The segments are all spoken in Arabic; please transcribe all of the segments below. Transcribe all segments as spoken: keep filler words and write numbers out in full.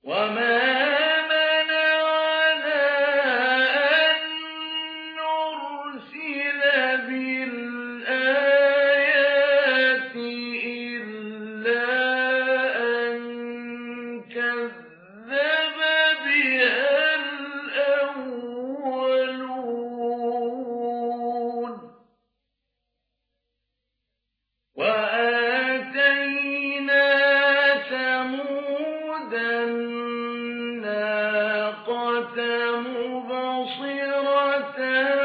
وما منعنا أن نرسل بالآيات إلا أن كذب بها الأولون وآتينا ثمود الناقة مبصرة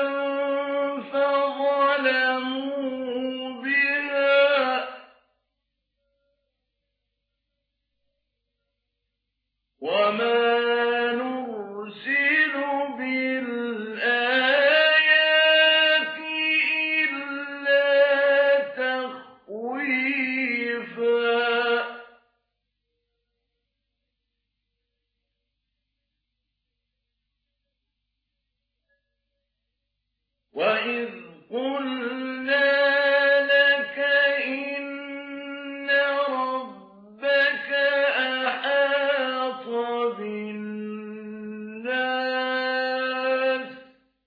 فظلموا بها وما نرسل بالآيات إلا تخويفا وإذ قلنا لك إن ربك أحاط بالناس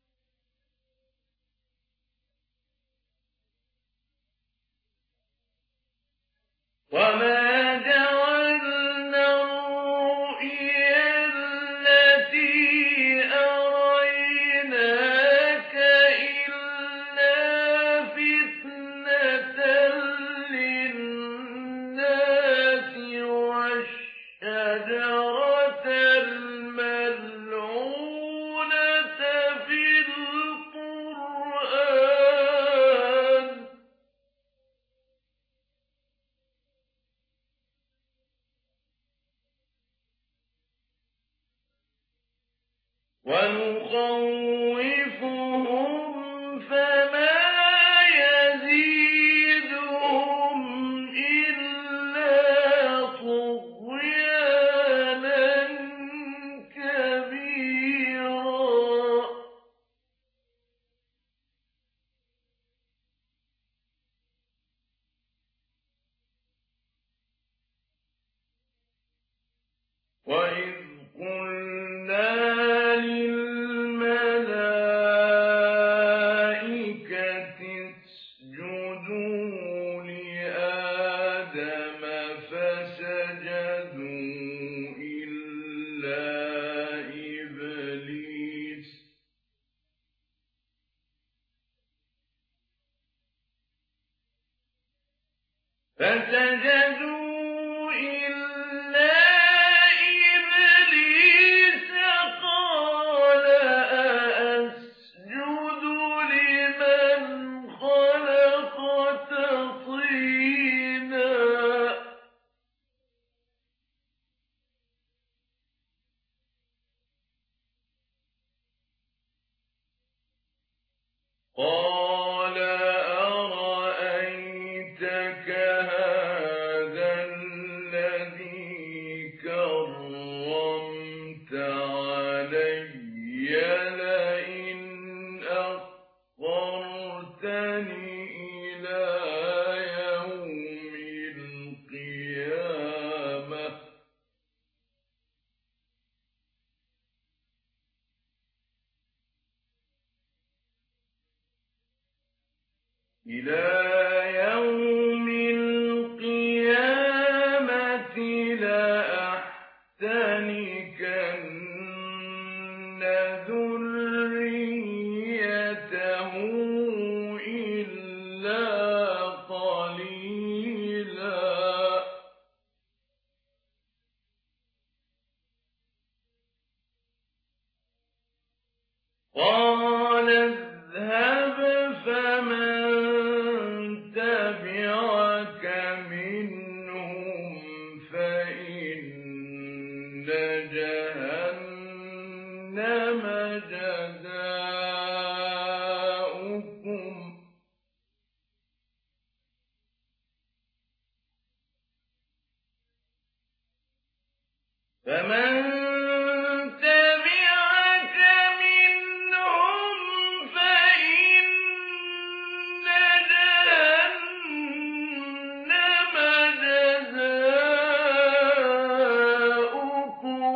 وما جعلنا الرؤيا التي أريناك إلا فتنة للناس والشجرة الملعونة في القرآن ونخوفهم فما يزيدهم إلا طغيانا كبيرا وإذ قلنا للملائكة اسجدوا لآدم فسجدوا إلا إبليس فسجدوا إلا إبليس قال أأسجد لمن خلقت طينا قال أرأيتك هذا الذي كرمت علي لئن أخرتني إلى يوم القيامة إلى يوم القيامة لأحتنكن ذريته إلا قليلا قال اذهب فمن تبعك منهم فإن جهنم جزاؤكم فمن تبعك منهم فإن جهنم جزاؤكم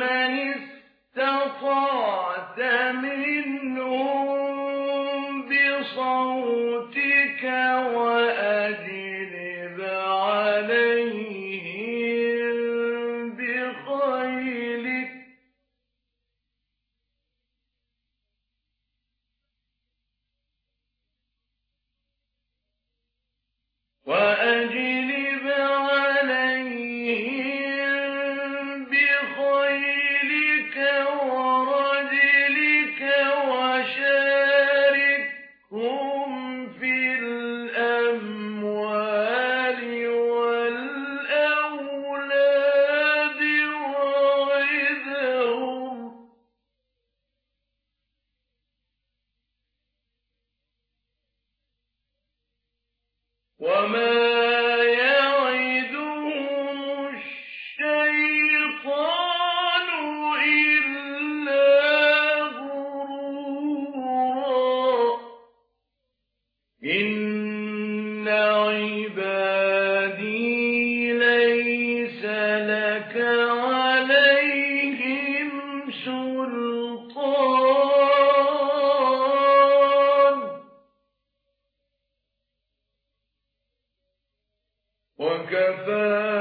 من استطعت منهم بصوتك وأجلب عليهم بخيلك وأجلب عليهم بخيلك ورجلك وشاركهم في الأموال والأولاد وعدهم وما يعدهم الشيطان إلا غرورا إن عبادي ليس لك عليهم سلطان وكفى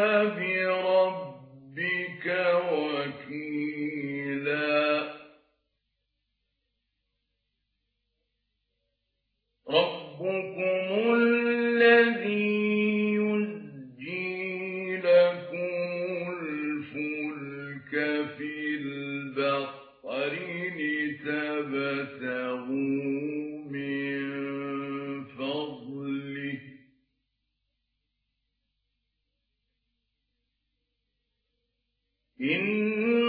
بربك وكيلا ربكم الذي يزجي لكم الفلك في البحر لتبتغوا من فضله إن